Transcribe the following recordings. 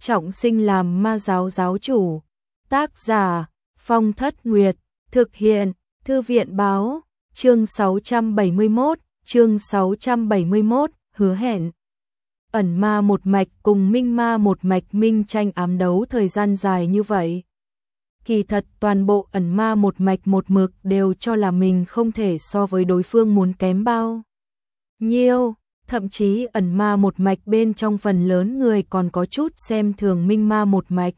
trọng sinh làm ma giáo giáo chủ. Tác giả Phong Thất Nguyệt, thực hiện Thư viện báo, chương 671, hứa hẹn. Ẩn ma một mạch cùng minh ma một mạch minh tranh ám đấu thời gian dài như vậy. Kỳ thật toàn bộ ẩn ma một mạch một mực đều cho là mình không thể so với đối phương muốn kém bao nhiêu, thậm chí ẩn ma một mạch bên trong phần lớn người còn có chút xem thường minh ma một mạch.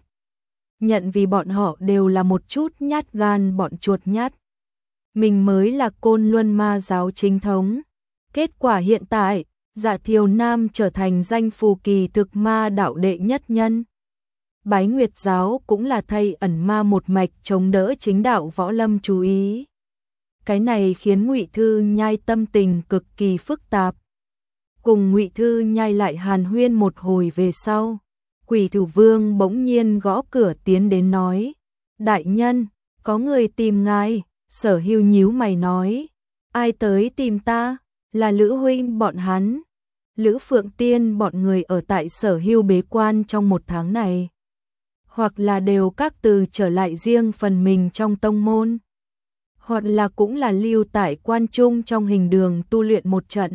Nhận vì bọn họ đều là một chút nhát gan bọn chuột nhát. Mình mới là Côn Luân ma giáo chính thống. Kết quả hiện tại, Dạ Thiều Nam trở thành danh phù kỳ thực ma đạo đệ nhất nhân. Bái Nguyệt giáo cũng là thay ẩn ma một mạch chống đỡ chính đạo võ lâm chú ý. Cái này khiến Ngụy Thư Nhai tâm tình cực kỳ phức tạp. Cùng Ngụy Thư Nhai lại hàn huyên một hồi về sau, Quỷ Thủ Vương bỗng nhiên gõ cửa tiến đến nói: "Đại nhân, có người tìm ngài." Sở Hưu nhíu mày nói: "Ai tới tìm ta?" "Là Lữ huynh bọn hắn." Lữ Phượng Tiên bọn người ở tại Sở Hưu bế quan trong một tháng này, hoặc là đều các từ trở lại riêng phần mình trong tông môn, hoặc là cũng là lưu tại quan trung trong hình đường tu luyện một trận.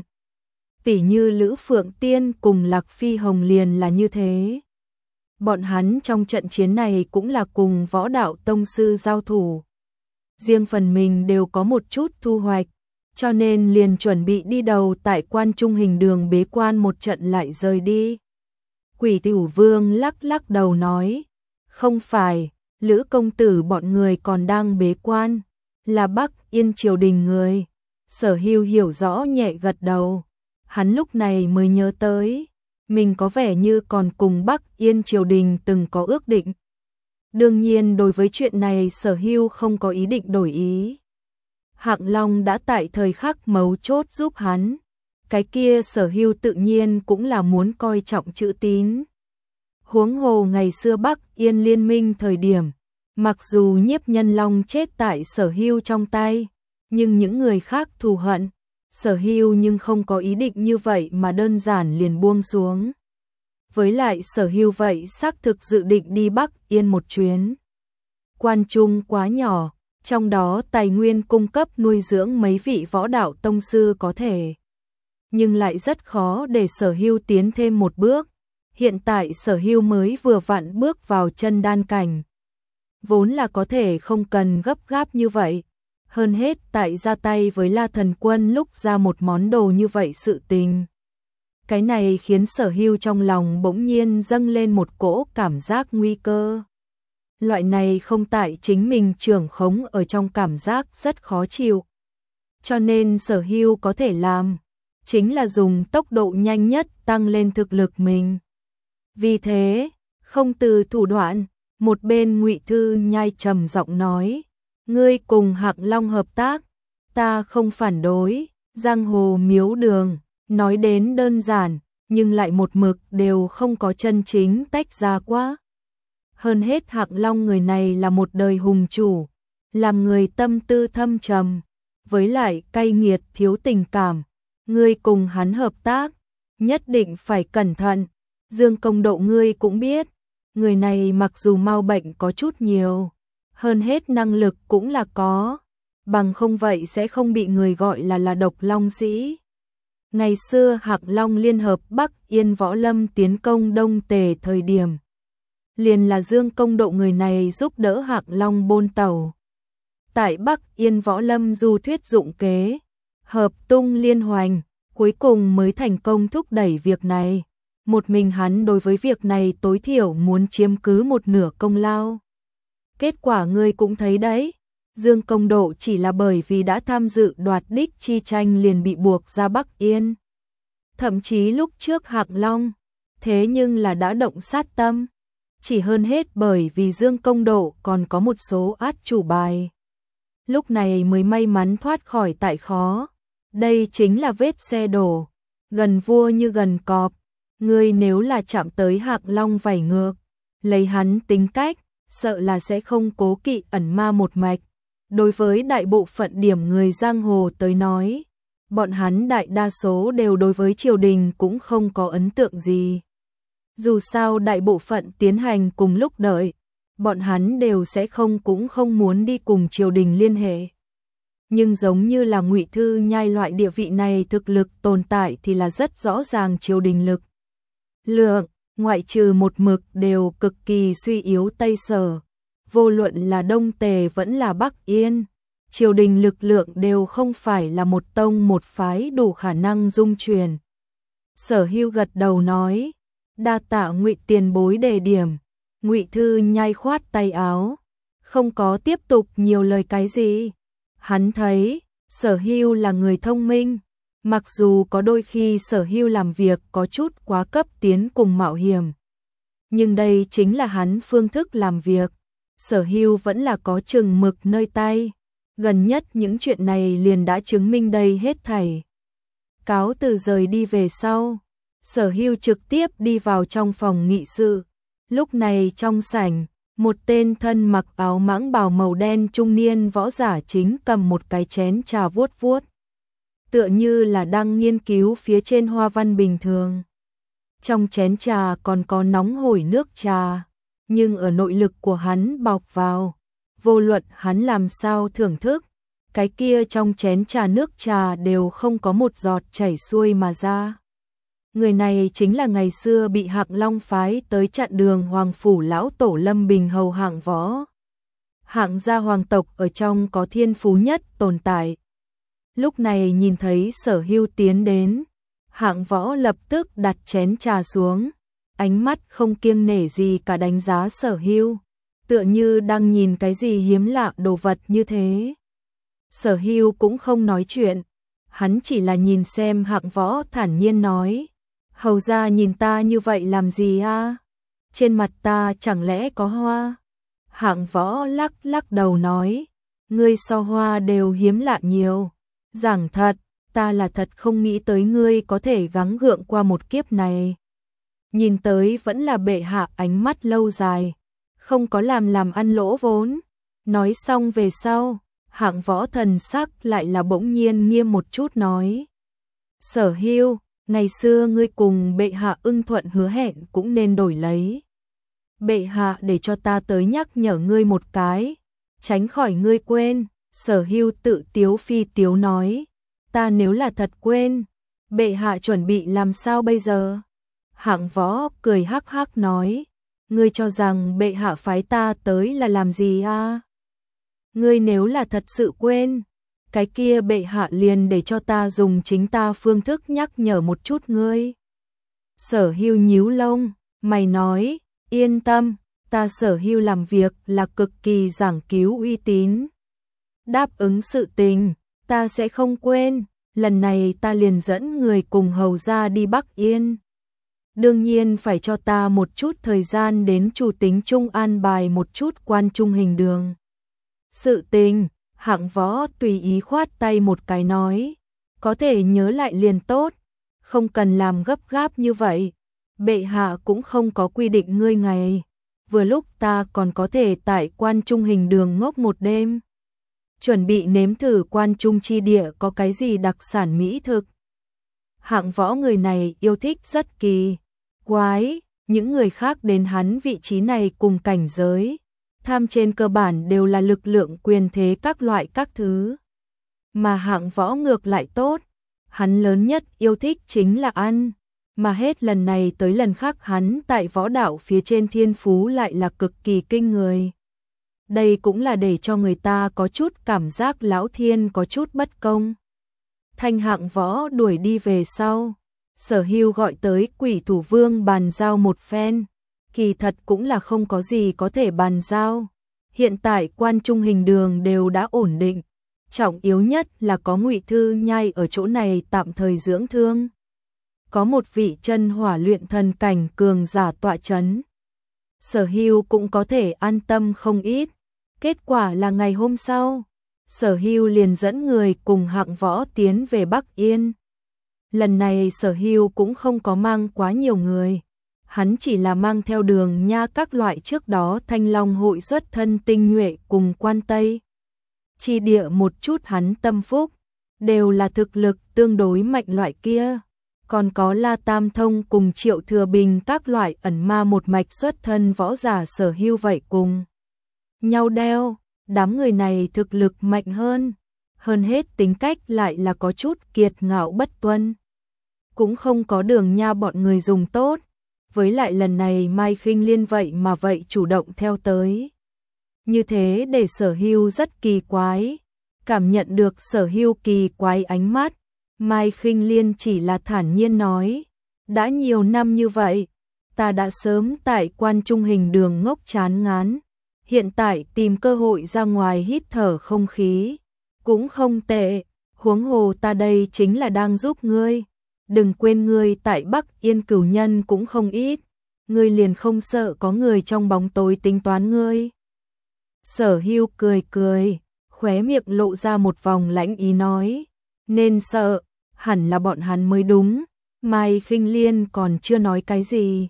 Tỉ như Lữ Phượng Tiên cùng Lạc Phi Hồng liền là như thế. Bọn hắn trong trận chiến này cũng là cùng võ đạo tông sư giao thủ. Riêng phần mình đều có một chút thu hoạch, cho nên liền chuẩn bị đi đầu tại quan trung hình đường bế quan một trận lại rời đi. Quỷ Thủ Vương lắc lắc đầu nói: "Không phải, Lữ công tử bọn người còn đang bế quan, là Bắc Yên triều đình người." Sở Hưu hiểu rõ nhẹ gật đầu. Hắn lúc này mới nhớ tới, mình có vẻ như còn cùng Bắc Yên triều đình từng có ước định. Đương nhiên đối với chuyện này Sở Hưu không có ý định đổi ý. Hạng Long đã tại thời khắc mấu chốt giúp hắn, cái kia Sở Hưu tự nhiên cũng là muốn coi trọng chữ tín. Huống hồ ngày xưa Bắc Yên liên minh thời điểm, mặc dù Nhiếp Nhân Long chết tại Sở Hưu trong tay, nhưng những người khác thù hận Sở Hưu nhưng không có ý định như vậy mà đơn giản liền buông xuống. Với lại Sở Hưu vậy xác thực dự định đi Bắc Yên một chuyến. Quan trung quá nhỏ, trong đó tài nguyên cung cấp nuôi dưỡng mấy vị võ đạo tông sư có thể, nhưng lại rất khó để Sở Hưu tiến thêm một bước. Hiện tại Sở Hưu mới vừa vặn bước vào chân đan cảnh, vốn là có thể không cần gấp gáp như vậy. Hơn hết tại ra tay với La Thần Quân lúc ra một món đồ như vậy sự tình. Cái này khiến Sở Hưu trong lòng bỗng nhiên dâng lên một cỗ cảm giác nguy cơ. Loại này không tại chính mình trưởng khống ở trong cảm giác rất khó chịu. Cho nên Sở Hưu có thể làm, chính là dùng tốc độ nhanh nhất tăng lên thực lực mình. Vì thế, không từ thủ đoạn, một bên Ngụy Thư Nhai trầm giọng nói: "Ngươi cùng Hạng Long hợp tác, ta không phản đối." Giang hồ miếu đường, nói đến đơn giản, nhưng lại một mực đều không có chân chính tách ra quá. Hơn hết Hạng Long người này là một đời hùng chủ, làm người tâm tư thâm trầm, với lại cay nghiệt thiếu tình cảm. Ngươi cùng hắn hợp tác, nhất định phải cẩn thận. Dương Công Độ ngươi cũng biết, người này mặc dù mau bệnh có chút nhiều, hơn hết năng lực cũng là có, bằng không vậy sẽ không bị người gọi là độc long sĩ. Ngày xưa Hạng Long liên hợp Bắc Yên võ lâm tiến công Đông Tề thời điểm, liền là Dương Công Độ người này giúp đỡ Hạng Long bôn tàu. Tại Bắc Yên võ lâm du thuyết dụng kế, hợp tung liên hoành, cuối cùng mới thành công thúc đẩy việc này. Một mình hắn đối với việc này tối thiểu muốn chiếm cứ một nửa công lao. Kết quả ngươi cũng thấy đấy, Dương Công Độ chỉ là bởi vì đã tham dự đoạt đích chi tranh liền bị buộc ra Bắc Yên. Thậm chí lúc trước Hạng Long, thế nhưng là đã động sát tâm, chỉ hơn hết bởi vì Dương Công Độ còn có một số át chủ bài. Lúc này mới may mắn thoát khỏi tại khó. Đây chính là vết xe đổ, gần vua như gần cọp. Ngươi nếu là chạm tới Hạng Long vảy ngược, lấy hắn tính cách, sợ là sẽ không cố kỵ ẩn ma một mạch. Đối với đại bộ phận điểm người giang hồ tới nói, bọn hắn đại đa số đều đối với triều đình cũng không có ấn tượng gì. Dù sao đại bộ phận tiến hành cùng lúc đợi, bọn hắn đều sẽ cũng không muốn đi cùng triều đình liên hệ. Nhưng giống như là Ngụy Thư Nhai loại địa vị này thực lực tồn tại thì là rất rõ ràng triều đình lực lượng, ngoại trừ một mực đều cực kỳ suy yếu Tây Sở, vô luận là Đông Tề vẫn là Bắc Yên, triều đình lực lượng đều không phải là một tông một phái đủ khả năng dung truyền. Sở Hưu gật đầu nói, đa tạ Ngụy tiền bối đề điểm. Ngụy Thư Nhai khoát tay áo, không có tiếp tục nhiều lời cái gì. Hắn thấy, Sở Hưu là người thông minh, mặc dù có đôi khi Sở Hưu làm việc có chút quá cấp tiến cùng mạo hiểm. Nhưng đây chính là hắn phương thức làm việc, Sở Hưu vẫn là có chừng mực nơi tay. Gần nhất những chuyện này liền đã chứng minh đây hết thảy. Cáo từ rời đi về sau, Sở Hưu trực tiếp đi vào trong phòng nghị sự. Lúc này trong sảnh, một tên thân mặc áo mãng bào màu đen trung niên võ giả chính cầm một cái chén trà vuốt vuốt. Tựa như là đang nghiên cứu phía trên hoa văn bình thường. Trong chén trà còn có nóng hổi nước trà, nhưng ở nội lực của hắn bọc vào, vô luận hắn làm sao thưởng thức, cái kia trong chén trà nước trà đều không có một giọt chảy xuôi mà ra. Người này chính là ngày xưa bị Hạng Long phái tới chặn đường Hoàng phủ lão tổ Lâm Bình hầu Hạng Võ. Hạng gia hoàng tộc ở trong có thiên phú nhất tồn tại. Lúc này nhìn thấy Sở Hưu tiến đến, Hạng Võ lập tức đặt chén trà xuống, ánh mắt không kiêng nể gì cả đánh giá Sở Hưu, tựa như đang nhìn cái gì hiếm lạ đồ vật như thế. Sở Hưu cũng không nói chuyện, hắn chỉ là nhìn xem Hạng Võ thản nhiên nói, hầu ra nhìn ta như vậy làm gì a? Trên mặt ta chẳng lẽ có hoa? Hạng Võ lắc lắc đầu nói, ngươi so hoa đều hiếm lạ nhiều. Giảng thật, ta là thật không nghĩ tới ngươi có thể gắng gượng qua một kiếp này. Nhìn tới vẫn là bệ hạ ánh mắt lâu dài, không có làm ăn lỗ vốn. Nói xong về sau, Hạng Võ thần sắc lại là bỗng nhiên nghiêm một chút nói. Sở Hưu, ngày xưa ngươi cùng bệ hạ ưng thuận hứa hẹn cũng nên đổi lấy. Bệ hạ để cho ta tới nhắc nhở ngươi một cái, tránh khỏi ngươi quên. Sở Hưu tự tiếu phi tiếu nói, ta nếu là thật quên, bệ hạ chuẩn bị làm sao bây giờ? Hạng Võ cười hắc hắc nói, ngươi cho rằng bệ hạ phái ta tới là làm gì a? Ngươi nếu là thật sự quên, cái kia bệ hạ liền để cho ta dùng chính ta phương thức nhắc nhở một chút ngươi. Sở Hưu nhíu lông, mày nói, yên tâm, ta Sở Hưu làm việc là cực kỳ giảng cứu uy tín. Đáp ứng sự tình, ta sẽ không quên, lần này ta liền dẫn người cùng hầu ra đi Bắc Yên. Đương nhiên phải cho ta một chút thời gian đến chủ tính trung an bài một chút quan trung hình đường. Sự tình, Hạng Võ tùy ý khoát tay một cái nói, có thể nhớ lại liền tốt, không cần làm gấp gáp như vậy. Bệ hạ cũng không có quy định ngươi ngày, vừa lúc ta còn có thể tại quan trung hình đường ngốc một đêm. Chuẩn bị nếm thử quan trung chi địa có cái gì đặc sản mỹ thực. Hạng Võ người này yêu thích rất kỳ quái, những người khác đến hắn vị trí này cùng cảnh giới, tham trên cơ bản đều là lực lượng quyền thế các loại các thứ. Mà Hạng Võ ngược lại tốt, hắn lớn nhất yêu thích chính là ăn, mà hết lần này tới lần khác hắn tại võ đạo phía trên thiên phú lại là cực kỳ kinh người. Đây cũng là để cho người ta có chút cảm giác lão thiên có chút bất công. Thanh Hạng Võ đuổi đi về sau, Sở Hưu gọi tới Quỷ Thủ Vương bàn giao một phen, kỳ thật cũng là không có gì có thể bàn giao. Hiện tại quan trung hình đường đều đã ổn định, trọng yếu nhất là có Ngụy Thư Nhai ở chỗ này tạm thời dưỡng thương. Có một vị chân hỏa luyện thần cảnh cường giả tọa chấn, Sở Hưu cũng có thể an tâm không ít. Kết quả là ngày hôm sau, Sở Hưu liền dẫn người cùng Hạng Võ tiến về Bắc Yên. Lần này Sở Hưu cũng không có mang quá nhiều người, hắn chỉ là mang theo Đường Nha các loại trước đó Thanh Long hội xuất thân tinh nhuệ cùng Quan Tây chi địa một chút hắn tâm phúc, đều là thực lực tương đối mạnh loại kia. còn có La Tam Thông cùng Triệu Thừa Bình các loại ẩn ma một mạch xuất thân võ giả Sở Hưu vậy cùng nhau đeo, đám người này thực lực mạnh hơn hết tính cách lại là có chút kiệt ngạo bất tuân. Cũng không có Đường Nha bọn người dùng tốt, với lại lần này Mai Khinh Liên vậy mà vậy chủ động theo tới. Như thế để Sở Hưu rất kỳ quái, cảm nhận được Sở Hưu kỳ quái ánh mắt, Mai Khinh Liên chỉ là thản nhiên nói, đã nhiều năm như vậy, ta đã sớm tại Quan Trung Hình Đường ngốc chán ngán, hiện tại tìm cơ hội ra ngoài hít thở không khí, cũng không tệ, huống hồ ta đây chính là đang giúp ngươi, đừng quên ngươi tại Bắc Yên cửu nhân cũng không ít, ngươi liền không sợ có người trong bóng tối tính toán ngươi. Sở Hưu cười cười, khóe miệng lộ ra một vòng lãnh ý nói, nên sợ, hẳn là bọn hắn mới đúng, Mai Khinh Liên còn chưa nói cái gì.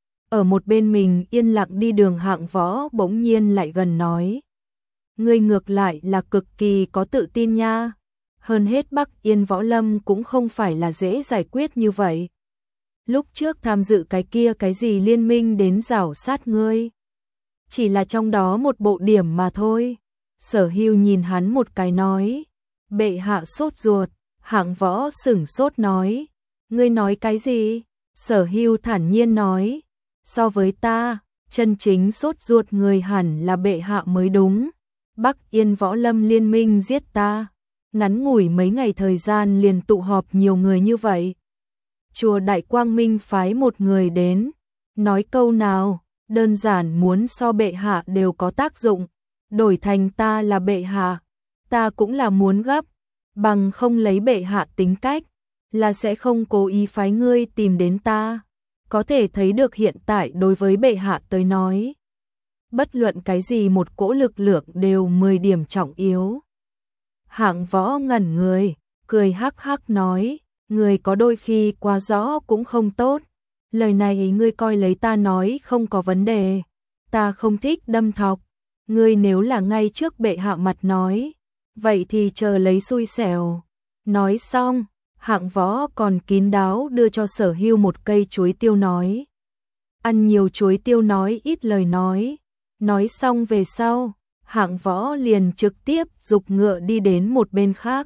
Ở một bên mình yên lặng đi Đường Hạng Võ bỗng nhiên lại gần nói, ngươi ngược lại là cực kỳ có tự tin nha, hơn hết Bắc Yên Võ Lâm cũng không phải là dễ giải quyết như vậy. Lúc trước tham dự cái kia cái gì liên minh đến rảo sát ngươi, chỉ là trong đó một bộ điểm mà thôi. Sở Hưu nhìn hắn một cái nói, bệ hạ sốt ruột. Hạng Võ sửng sốt nói, ngươi nói cái gì? Sở Hưu thản nhiên nói, so với ta, chân chính sốt ruột người hẳn là bệ hạ mới đúng. Bắc Yên Võ Lâm liên minh giết ta, ngắn ngủi mấy ngày thời gian liền tụ họp nhiều người như vậy. Chùa Đại Quang Minh phái một người đến, nói câu nào, đơn giản muốn so bệ hạ đều có tác dụng, đổi thành ta là bệ hạ, ta cũng là muốn gấp, bằng không lấy bệ hạ tính cách, là sẽ không cố ý phái ngươi tìm đến ta. Có thể thấy được hiện tại đối với bệ hạ tới nói, bất luận cái gì một cỗ lực lượng đều 10 điểm trọng yếu. Hạng Võ ngẩn người, cười hắc hắc nói, người có đôi khi quá rõ cũng không tốt, lời này ngươi coi lấy ta nói không có vấn đề, ta không thích đâm thọc, ngươi nếu là ngay trước bệ hạ mặt nói, vậy thì chờ lấy xui xẻo. Nói xong, Hạng Võ còn kín đáo đưa cho Sở Hưu một cây chuối tiêu nói, ăn nhiều chuối tiêu nói ít lời nói. Nói xong về sau, Hạng Võ liền trực tiếp giục ngựa đi đến một bên khác,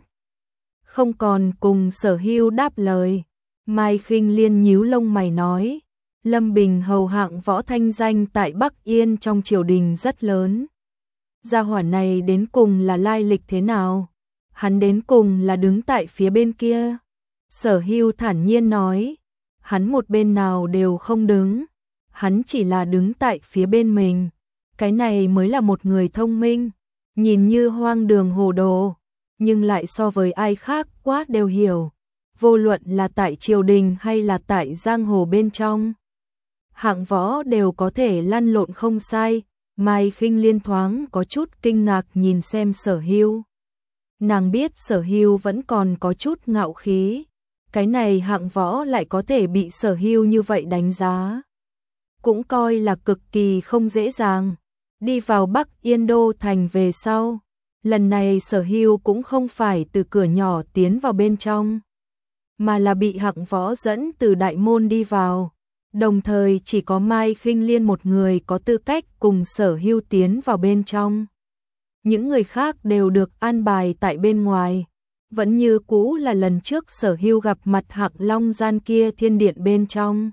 không còn cùng Sở Hưu đáp lời. Mai Khinh Liên nhíu lông mày nói, Lâm Bình hầu Hạng Võ thanh danh tại Bắc Yên trong triều đình rất lớn, gia hỏa này đến cùng là lai lịch thế nào? Hắn đến cùng là đứng tại phía bên kia. Sở Hưu thản nhiên nói, hắn một bên nào đều không đứng, hắn chỉ là đứng tại phía bên mình. Cái này mới là một người thông minh, nhìn như hoang đường hồ đồ, nhưng lại so với ai khác quá đều hiểu, vô luận là tại triều đình hay là tại giang hồ bên trong. Hạng Võ đều có thể lăn lộn không sai. Mai Khinh Liên thoáng có chút kinh ngạc nhìn xem Sở Hưu. Nàng biết Sở Hưu vẫn còn có chút ngạo khí, cái này Hạng Võ lại có thể bị Sở Hưu như vậy đánh giá, cũng coi là cực kỳ không dễ dàng. Đi vào Bắc Yên Đô thành về sau, lần này Sở Hưu cũng không phải từ cửa nhỏ tiến vào bên trong, mà là bị Hạng Võ dẫn từ đại môn đi vào. Đồng thời chỉ có Mai Khinh Liên một người có tư cách cùng Sở Hưu tiến vào bên trong. Những người khác đều được an bài tại bên ngoài, vẫn như cũ là lần trước Sở Hưu gặp mặt Hạng Long gian kia thiên điện bên trong.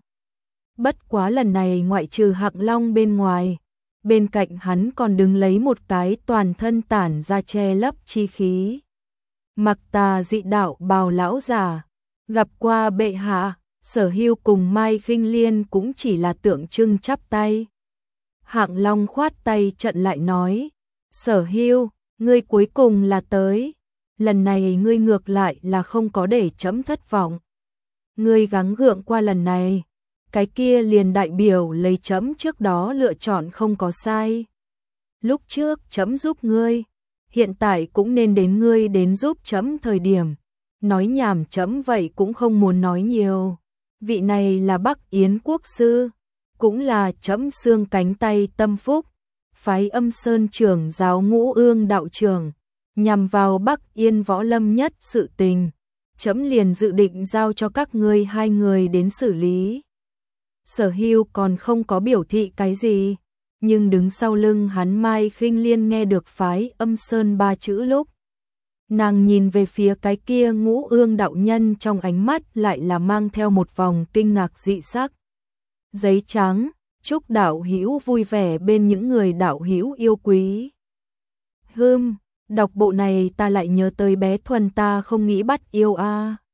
Bất quá lần này ngoại trừ Hạng Long bên ngoài, bên cạnh hắn còn đứng lấy một cái toàn thân tản ra che lấp chi khí, mặc tà dị đạo bào lão giả. Gặp qua bệ hạ, Sở Hưu cùng Mai Khinh Liên cũng chỉ là tượng trưng chắp tay. Hạng Long khoát tay trận lại nói, Sở Hưu, ngươi cuối cùng là tới, lần này ngươi ngược lại là không có để chấm thất vọng. Ngươi gắng gượng qua lần này, cái kia liền đại biểu lấy chấm trước đó lựa chọn không có sai. Lúc trước chấm giúp ngươi, hiện tại cũng nên đến ngươi đến giúp chấm thời điểm. Nói nhảm chấm vậy cũng không muốn nói nhiều. Vị này là Bắc Yến quốc sư, cũng là chấm xương cánh tay tâm phúc, phái Âm Sơn trưởng giáo Ngũ Ương đạo trưởng, nhằm vào Bắc Yên Võ Lâm nhất sự tình. chấm liền dự định giao cho các ngươi hai người đến xử lý. Sở Hưu còn không có biểu thị cái gì, nhưng đứng sau lưng hắn Mai Khinh Liên nghe được phái âm sơn ba chữ lúc. Nàng nhìn về phía cái kia Ngũ Ương đạo nhân, trong ánh mắt lại là mang theo một vòng kinh ngạc dị sắc. Giấy trắng, chúc đạo hữu vui vẻ bên những người đạo hữu yêu quý. Đọc bộ này ta lại nhớ tới bé Thuần, ta không nghĩ bắt yêu a.